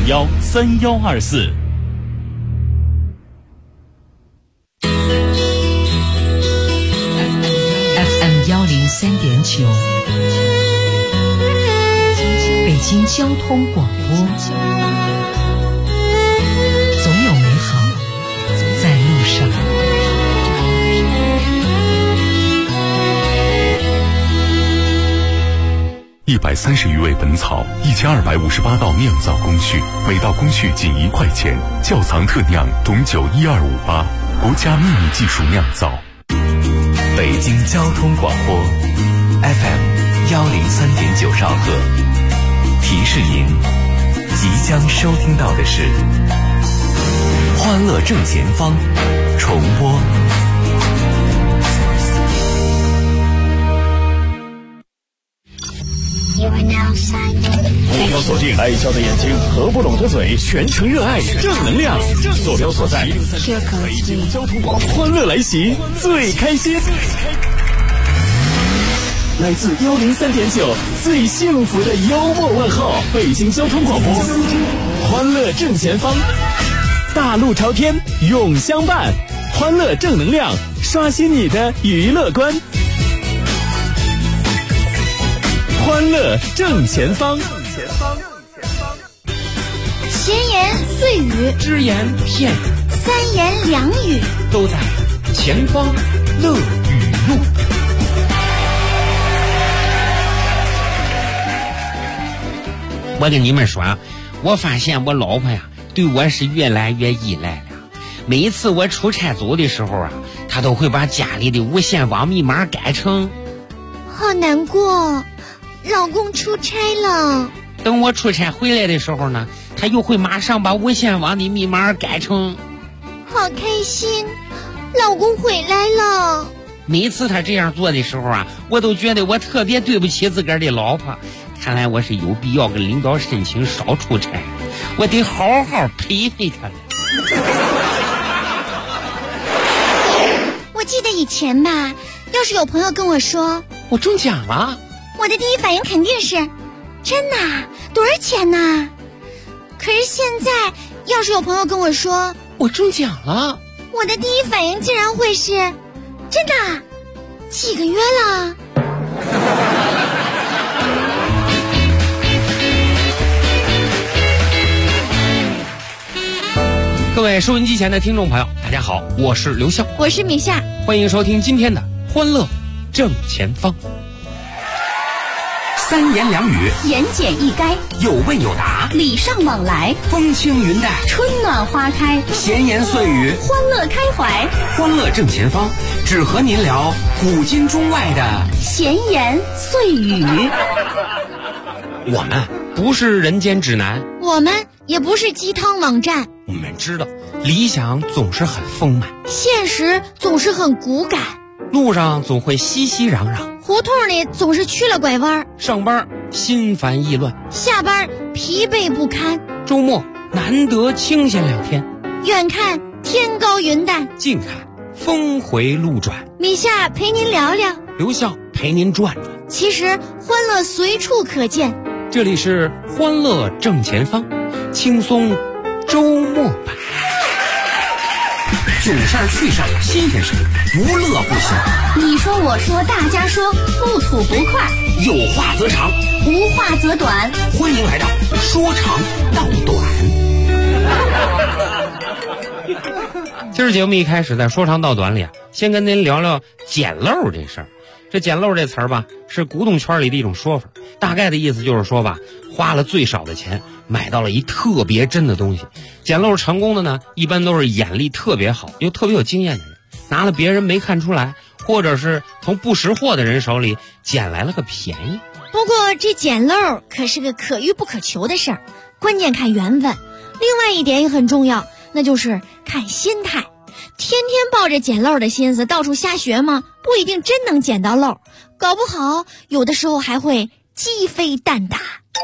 0913124。 FM103.9，北京交通广播，总有美好在路上。 130余味本草，1258道酿造工序，每道工序仅1块钱。窖藏特酿董酒12588，国家秘密技术酿造。 北京交通广播 FM103.9兆赫，提示您即将收听到的是《欢乐正前方》重播。 目标锁定爱笑的眼睛，合不拢的嘴，全程热爱正能量。坐标所在北京交通广播，欢乐来袭，最开心。来自103.9最幸福的幽默问候，北京交通广播，欢乐正前方，大路朝天永相伴，欢乐正能量，刷新你的娱乐观。欢乐正前方， 闲言碎语， 只言片语， 三言两语， 都在前方乐语录。我跟你们说，我发现我老婆呀，对我是越来越依赖了。每一次我出差走的时候啊，她都会把家里的无线网密码改成。 好难过，老公出差了。 等我出差回来的时候呢，他又会马上把无线网的密码改成。 好开心，老公回来了。 每次他这样做的时候啊，我都觉得我特别对不起自个儿的老婆。看来我是有必要跟领导申请少出差，我得好好陪陪他了。 我记得以前吧，要是有朋友跟我说我中奖了， 我的第一反应肯定是真的？多少钱呢？可是现在要是有朋友跟我说我中奖了， 我的第一反应竟然会是真的？几个月了？ 各位收音机前的听众朋友，大家好，我是刘笑， 我是米夏， 欢迎收听今天的欢乐正前方。三言两语， 言简意赅， 有问有答， 礼尚往来， 风轻云淡， 春暖花开， 闲言碎语， 欢乐开怀。 欢乐正前方，只和您聊古今中外的闲言碎语。 我们不是人间指南， 我们也不是鸡汤网站。 我们知道理想总是很丰满， 现实总是很骨感， 路上总会熙熙攘攘， 胡同里总是去了拐弯， 上班心烦意乱， 下班疲惫不堪， 周末难得清闲2天， 远看天高云淡， 近看峰回路转。 米夏陪您聊聊， 刘笑陪您转转。 其实欢乐随处可见， 这里是欢乐正前方，轻松周末版，囧事儿趣事儿新鲜事儿，不乐不休。 你说我说大家说，不吐不快， 有话则长， 无话则短。 欢迎来到说长道短。今儿节目一开始在说长道短里啊，先跟您聊聊捡漏这事儿。这捡漏这词儿吧，是古董圈里的一种说法，大概的意思就是说吧，花了最少的钱买到了一特别真的东西。捡漏成功的呢，一般都是眼力特别好又特别有经验的人，拿了别人没看出来，或者是从不识货的人手里捡来了个便宜。 不过这捡漏可是个可遇不可求的事儿，关键看缘分。另外一点也很重要，那就是看心态。天天抱着捡漏的心思到处瞎学吗？不一定真能捡到漏，搞不好有的时候还会鸡飞蛋打。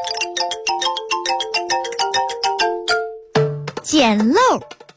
捡漏。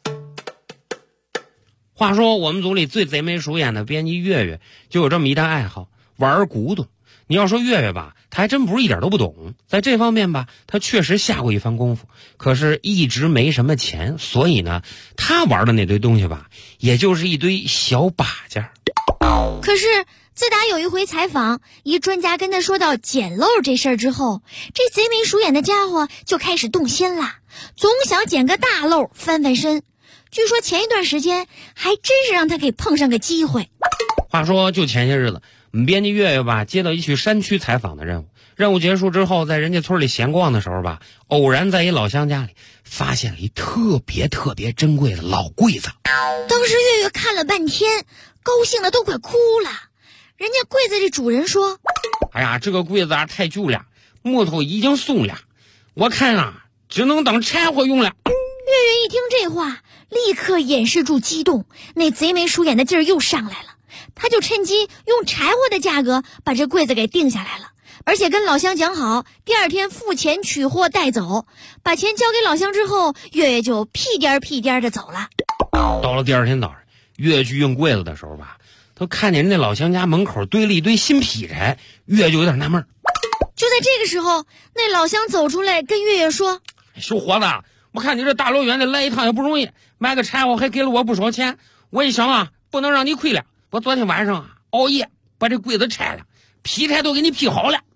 话说我们组里最贼眉鼠眼的编辑月月就有这么一大爱好，玩古董。 你要说月月吧，他还真不是一点都不懂，在这方面吧，他确实下过一番功夫，可是一直没什么钱，所以呢，他玩的那堆东西吧，也就是一堆小把件。 可是自打有一回采访，一专家跟他说到捡漏这事儿之后，这贼眉鼠眼的家伙就开始动心了，总想捡个大漏翻翻身。据说前一段时间还真是让他给碰上个机会。 话说就前些日子，我们编辑月月吧接到一去山区采访的任务，任务结束之后，在人家村里闲逛的时候吧，偶然在一老乡家里发现了一特别珍贵的老柜子。 当时月月看了半天，高兴的都快哭了。人家柜子的主人说： 哎呀，这个柜子太旧了，木头已经松了，我看啊只能当柴火用了。 月月一听这话，立刻掩饰住激动，那贼眉鼠眼的劲儿又上来了。他就趁机用柴火的价格把这柜子给定下来了，而且跟老乡讲好，第二天付钱取货带走。把钱交给老乡之后，月月就屁颠的走了。 到了第二天早上，月月去运柜子的时候吧，他看见人家老乡家门口堆了一堆新劈柴，月月就有点纳闷。 就在这个时候，那老乡走出来跟月月说： 小伙子，我看你这大老远的来一趟也不容易，买个柴火还给了我不少钱，我一想啊，不能让你亏了，我昨天晚上啊熬夜把这柜子拆了，劈柴都给你劈好了。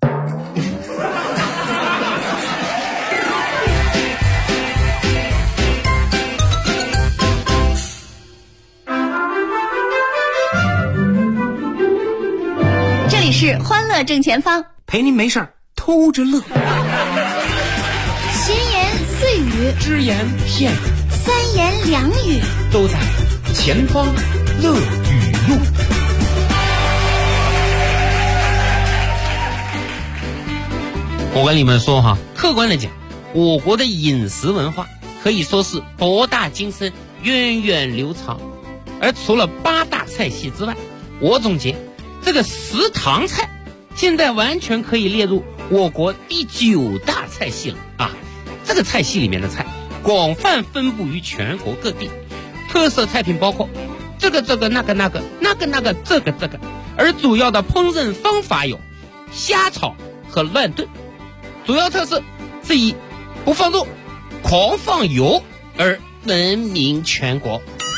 这里是欢乐正前方， 陪您没事儿偷着乐。 闲言碎语， 只言片语， 三言两语， 都在前方乐语录。我跟你们说哈，客观的讲，我国的饮食文化可以说是博大精深、源远流长。而除了8大菜系之外，我总结这个食堂菜现在完全可以列入我国第9大菜系了啊！这个菜系里面的菜广泛分布于全国各地，特色菜品包括这个那个这个，而主要的烹饪方法有虾炒和乱炖。主要特色是以不放肉、狂放油而闻名全国。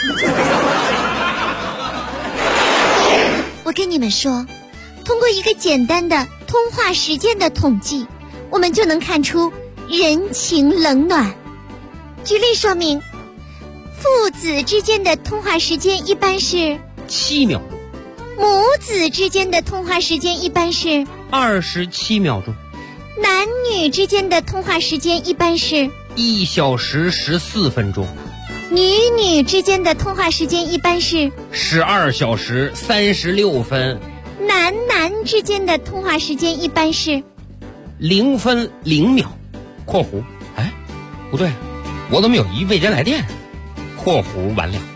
我跟你们说，通过一个简单的通话时间的统计，我们就能看出人情冷暖。举例说明，父子之间的通话时间一般是 7秒钟， 母子之间的通话时间一般是 27秒钟， 男女之间的通话时间一般是 1小时14分钟， 女之间的通话时间一般是 12小时36分， 男之间的通话时间一般是 0分0秒（括弧）哎，不对，我怎么有一未接来电（括弧完了）。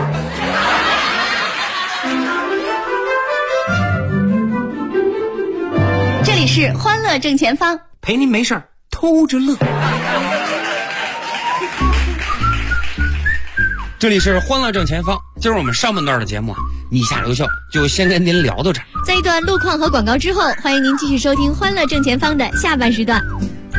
这里是欢乐正前方， 陪您没事儿偷着乐。 这里是欢乐正前方，今儿我们上半段的节目你下留校就先跟您聊到这儿。 在一段路况和广告之后，欢迎您继续收听欢乐正前方的下半时段。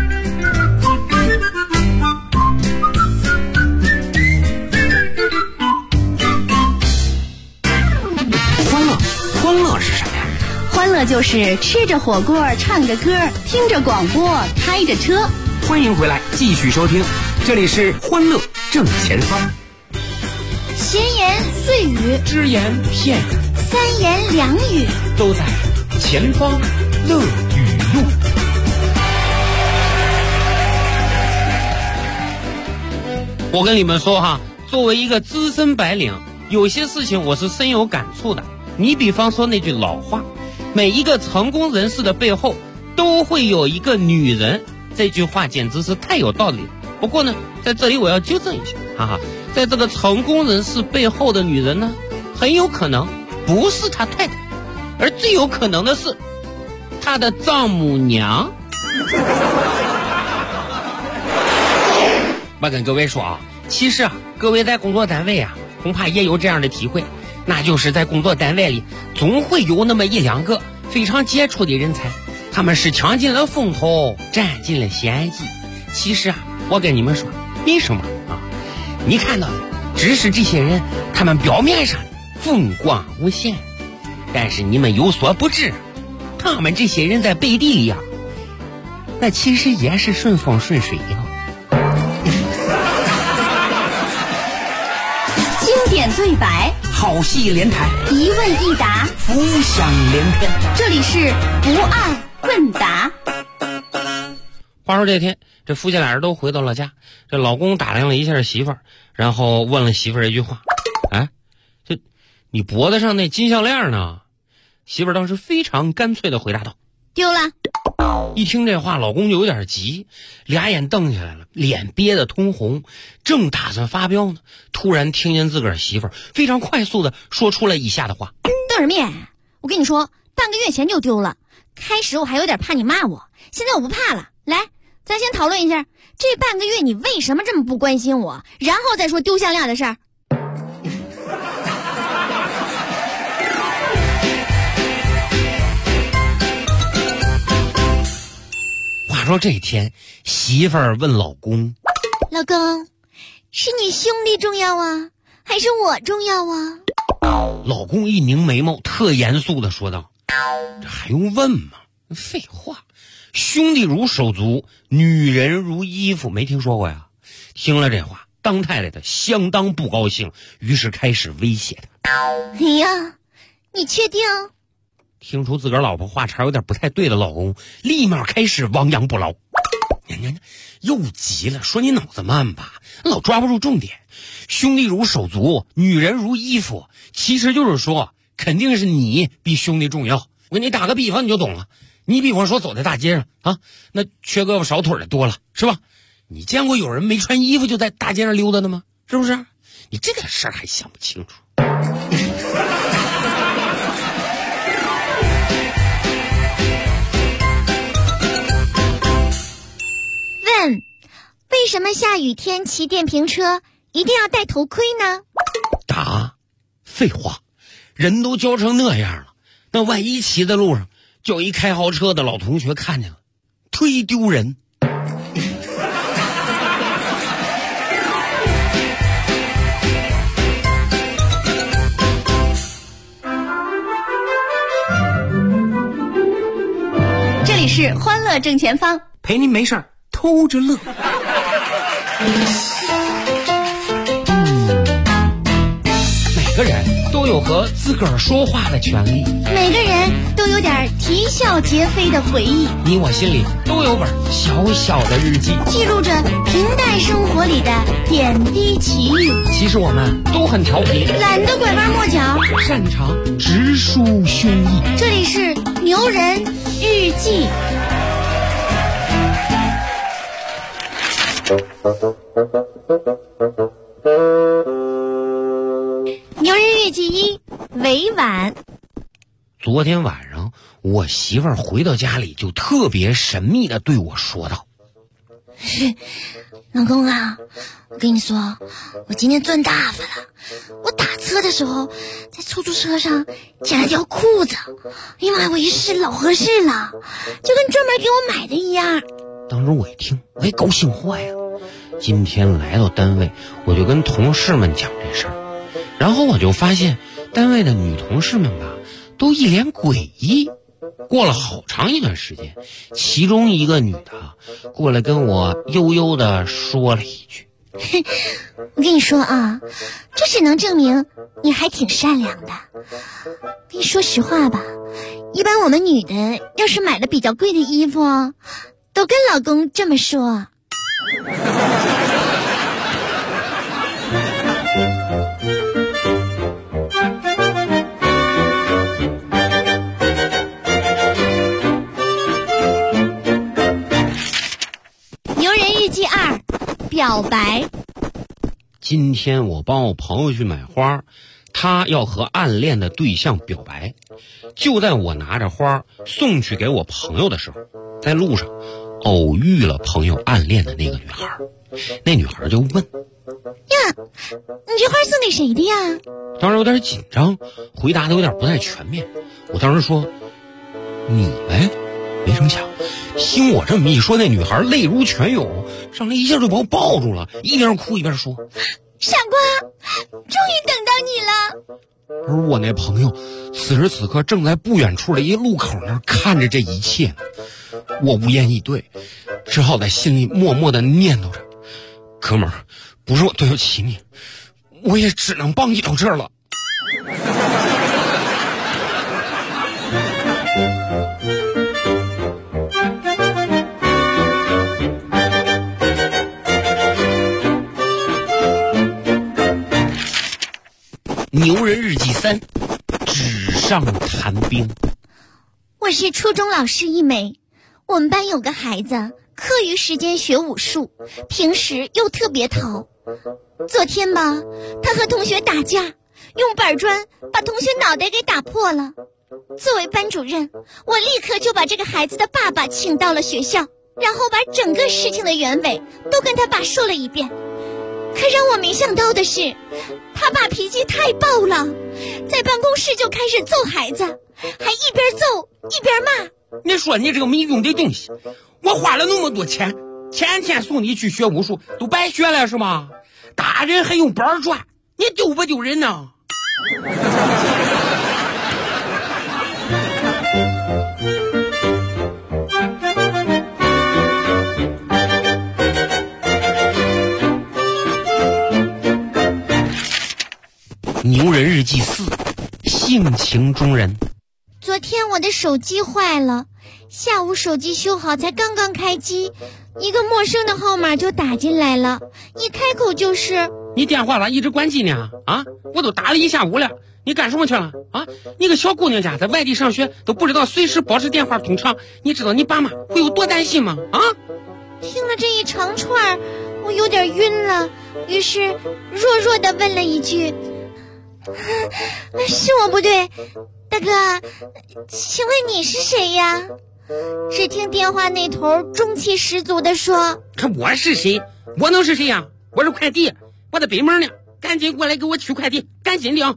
欢乐是什么呀？ 欢乐就是吃着火锅，唱着歌，听着广播，开着车。 欢迎回来，继续收听，这里是欢乐正前方。 闲言碎语， 只言片语， 三言两语， 都在前方乐语录。我跟你们说哈，作为一个资深白领，有些事情我是深有感触的。你比方说那句老话，每一个成功人士的背后都会有一个女人，这句话简直是太有道理了。不过呢，在这里我要纠正一下，哈哈，在这个成功人士背后的女人呢，很有可能不是他太太，而最有可能的是他的丈母娘。我跟各位说啊，其实啊，各位在工作单位啊，恐怕也有这样的体会，那就是在工作单位里总会有那么1-2个非常杰出的人才，他们是抢尽了风头，占尽了先机。其实啊，我跟你们说，没什么啊，你看到的只是这些人他们表面上风光无限，但是你们有所不知，他们这些人在背地里啊，那其实也是顺风顺水呀。 经典对白， 好戏连台， 一问一答， 浮想联翩。 这里是不二问答。 话说这天，这夫妻俩人都回到了家，这老公打量了一下媳妇儿，然后问了媳妇儿一句话：“哎，这你脖子上那金项链呢？”媳妇儿当时非常干脆地回答道：“ 丢了。” 一听这话，老公就有点急，俩眼瞪起来了，脸憋得通红，正打算发飙呢，突然听见自个儿媳妇儿非常快速地说出了以下的话：“ 邓尔面，我跟你说，半个月前就丢了。开始我还有点怕你骂我，现在我不怕了。来，咱先讨论一下，这半个月你为什么这么不关心我？然后再说丢项链的事儿。” 话说这天，媳妇儿问老公：“ 老公，是你兄弟重要啊，还是我重要啊？” 老公一拧眉毛，特严肃地说道：“这还用问吗？废话，兄弟如手足，女人如衣服，没听说过呀？”听了这话，当太太的相当不高兴，于是开始威胁他：“ 哎呀，你确定？” 听出自个儿老婆话茬有点不太对的老公，立马开始亡羊补牢。又急了，说你脑子慢吧，老抓不住重点。兄弟如手足，女人如衣服，其实就是说，肯定是你比兄弟重要。我给你打个比方，你就懂了。你比方说走在大街上啊，那缺胳膊少腿的多了，是吧？你见过有人没穿衣服就在大街上溜达的吗？是不是？你这个事儿还想不清楚。 问：为什么下雨天骑电瓶车一定要戴头盔呢？ 答：废话，人都教成那样了，那万一骑在路上叫一开豪车的老同学看见了，忒丢人。 这里是欢乐正前方， 陪您没事儿偷着乐。 每个人都有和自个儿说话的权利， 每个人都有点啼笑皆非的回忆， 你我心里都有本小小的日记， 记录着平淡生活里的点滴奇遇。 其实我们都很调皮， 懒得拐弯抹角， 擅长直抒胸臆。 这里是牛人日记。牛人日记一，委婉。 昨天晚上我媳妇儿回到家里就特别神秘地对我说道：“ 老公啊，我跟你说，我今天赚大发了。我打车的时候在出租车上捡了条裤子，哎呀妈呀，我一试老合适了，就跟专门给我买的一样。” 当时我一听，我也高兴坏了。今天来到单位，我就跟同事们讲这事儿，然后我就发现单位的女同事们吧，都一脸诡异。过了好长一段时间，其中一个女的过来跟我悠悠地说了一句：“ 我跟你说啊，这只能证明你还挺善良的。跟你说实话吧，一般我们女的要是买了比较贵的衣服，都跟老公这么说。”牛人日记二，表白。 今天我帮我朋友去买花，他要和暗恋的对象表白。就在我拿着花送去给我朋友的时候，在路上偶遇了朋友暗恋的那个女孩。那女孩就问：“ 呀，你这花送给谁的呀？” 当时有点紧张，回答的有点不太全面。我当时说：“ 你嘞？没成想，听我这么一说，那女孩泪如泉涌，上来一下就把我抱住了，一边哭一边说：“ 傻瓜，终于等到你了。” 而我那朋友此时此刻正在不远处的一路口那儿看着这一切呢，我无言以对，只好在心里默默地念叨着：“哥们儿，不是我对不起你，我也只能帮你到这儿了。”牛人日记3，纸上谈兵。 我是初中老师一枚，我们班有个孩子，课余时间学武术，平时又特别淘。昨天吧，他和同学打架，用板砖把同学脑袋给打破了。作为班主任，我立刻就把这个孩子的爸爸请到了学校，然后把整个事情的原委都跟他爸说了一遍。可让我没想到的是，他爸脾气太暴了，在办公室就开始揍孩子，还一边揍一边骂。 你说你这个没用的东西，我花了那么多钱，天天送你去学武术，都白学了是吗？打人还用板砖，你丢不丢人呢？牛人日记4，性情中人。 昨天我的手机坏了，下午手机修好才刚刚开机，一个陌生的号码就打进来了，一开口就是：“ 你电话咋一直关机呢？啊，我都打了一下午了，你干什么去了？啊，你个小姑娘家在外地上学，都不知道随时保持电话通畅，你知道你爸妈会有多担心吗？啊！” 听了这一长串，我有点晕了，于是弱弱地问了一句：“是我不对，大哥，请问你是谁呀？”只听电话那头中气十足地说：“ 看我是谁？我能是谁呀？我是快递，我在北门呢，赶紧过来给我取快递，赶紧的。”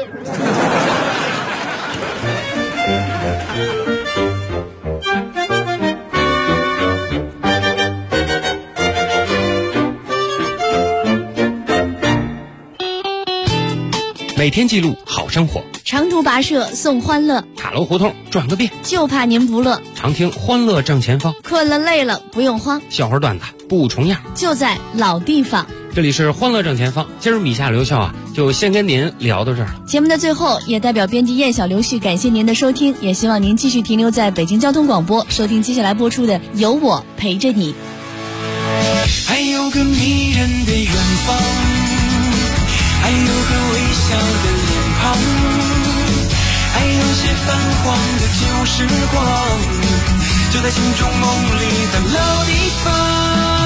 每天记录好生活， 长途跋涉送欢乐， 塔楼胡同转个遍， 就怕您不乐。 常听欢乐正前方， 困了累了不用慌， 笑话段子不重样， 就在老地方。 这里是欢乐正前方，今儿米夏刘笑就先跟您聊到这儿了。 节目的最后，也代表编辑燕小刘旭感谢您的收听，也希望您继续停留在北京交通广播，收听接下来播出的《有我陪着你》。 还有个迷人的远方，还有个微笑的脸庞，还有些泛黄的旧时光，就在心中梦里的老地方。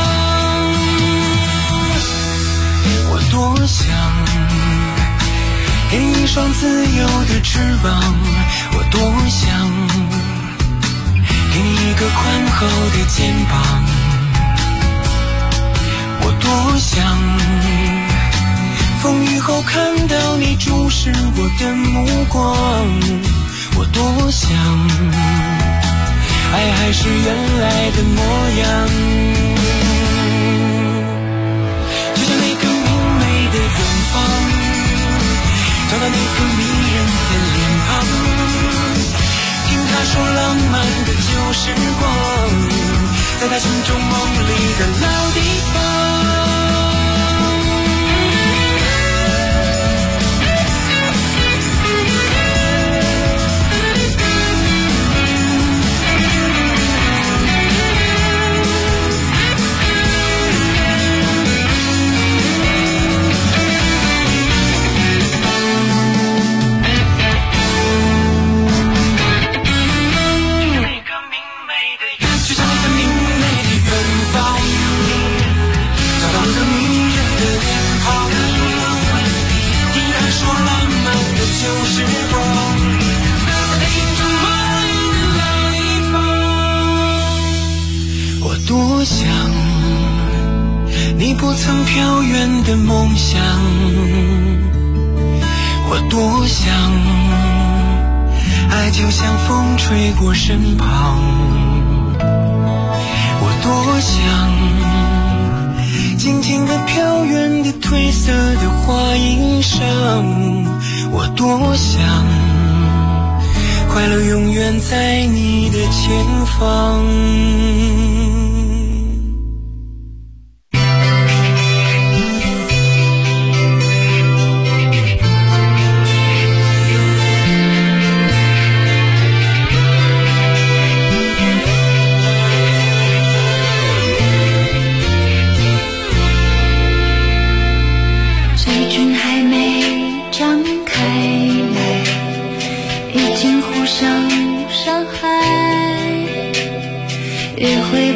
我多想给你一双自由的翅膀，我多想给你一个宽厚的肩膀，我多想风雨后看到你注视我的目光，我多想爱还是原来的模样，就像那个明媚的远方，找到那个迷人的脸庞，听他说浪漫的旧时光，在他心中梦里的老地方。多想你不曾飘远的梦想，我多想爱就像风吹过身旁，我多想静静地飘远的褪色的花衣裳，我多想快乐永远在你的前方。 约会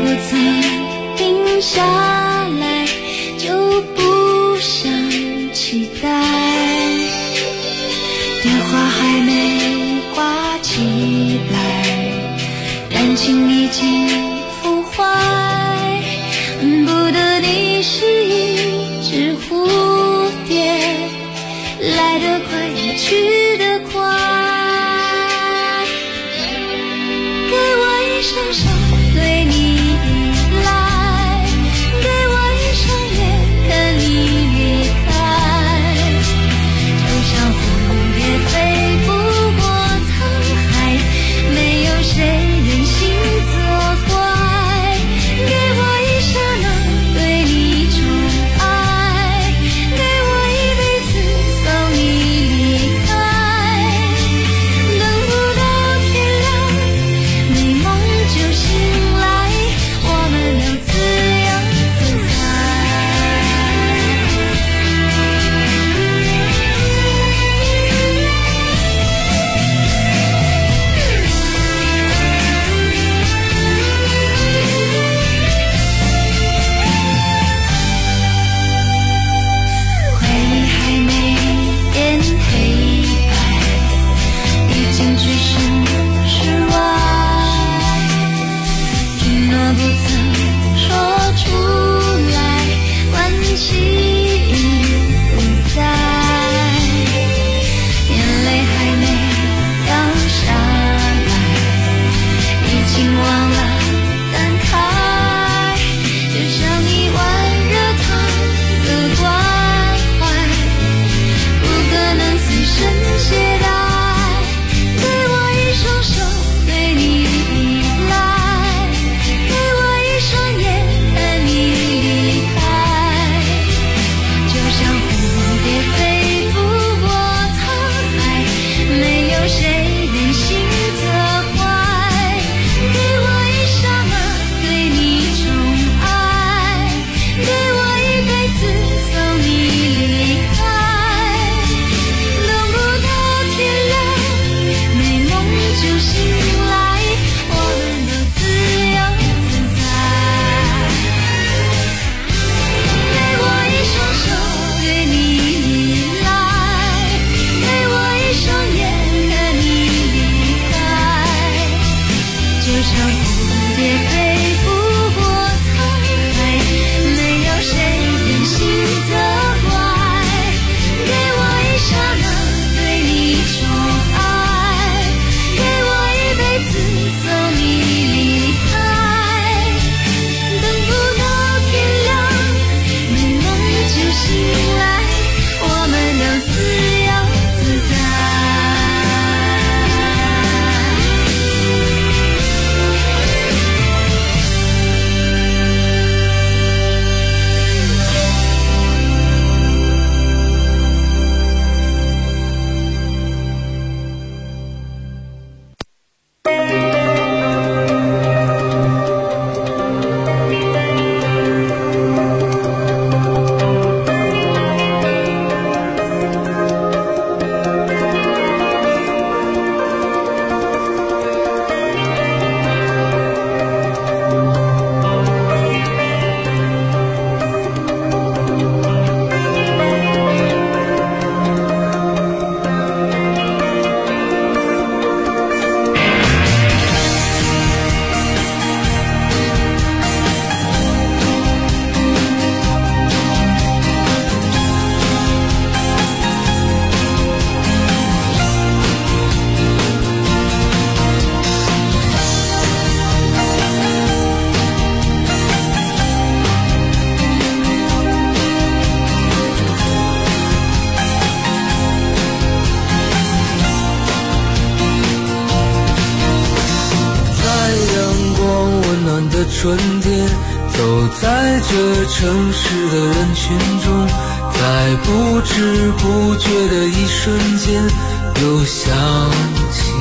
春天，走在这城市的人群中，在不知不觉的一瞬间又想起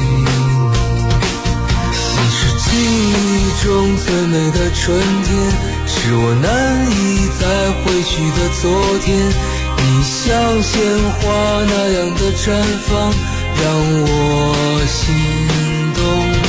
你是记忆中最美的春天，是我难以再回去的昨天，你像鲜花那样的绽放让我心动。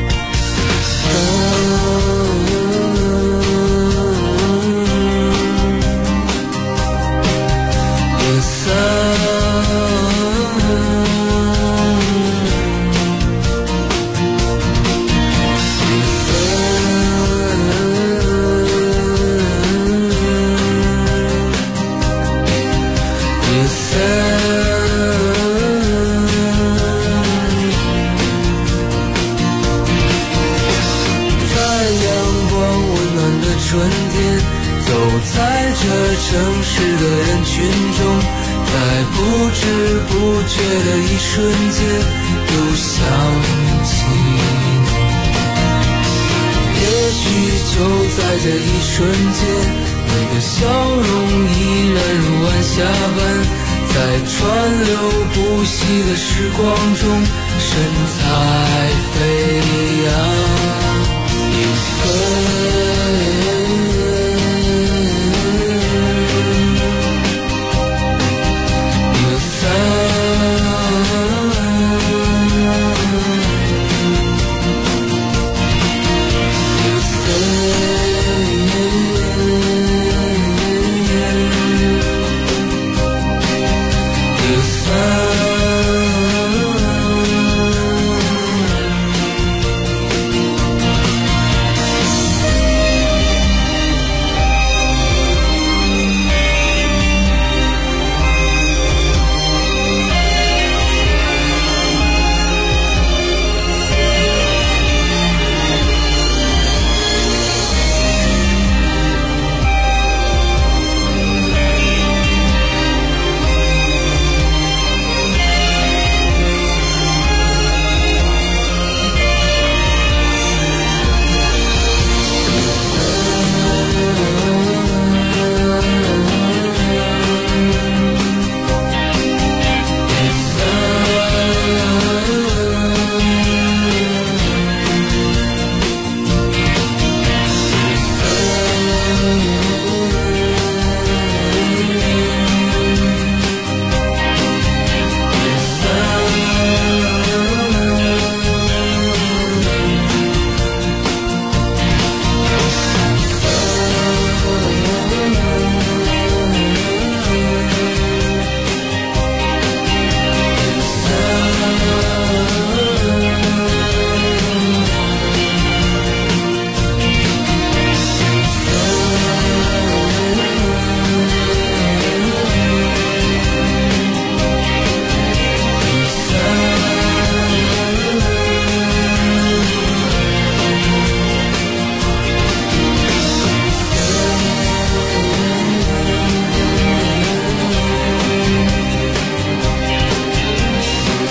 城市的人群中，在不知不觉的一瞬间又想起你，也许就在这一瞬间，你的笑容依然如晚霞般，在川流不息的时光中神采飞扬，一飞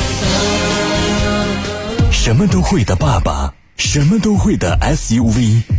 什么都会的爸爸，什么都会的 SUV。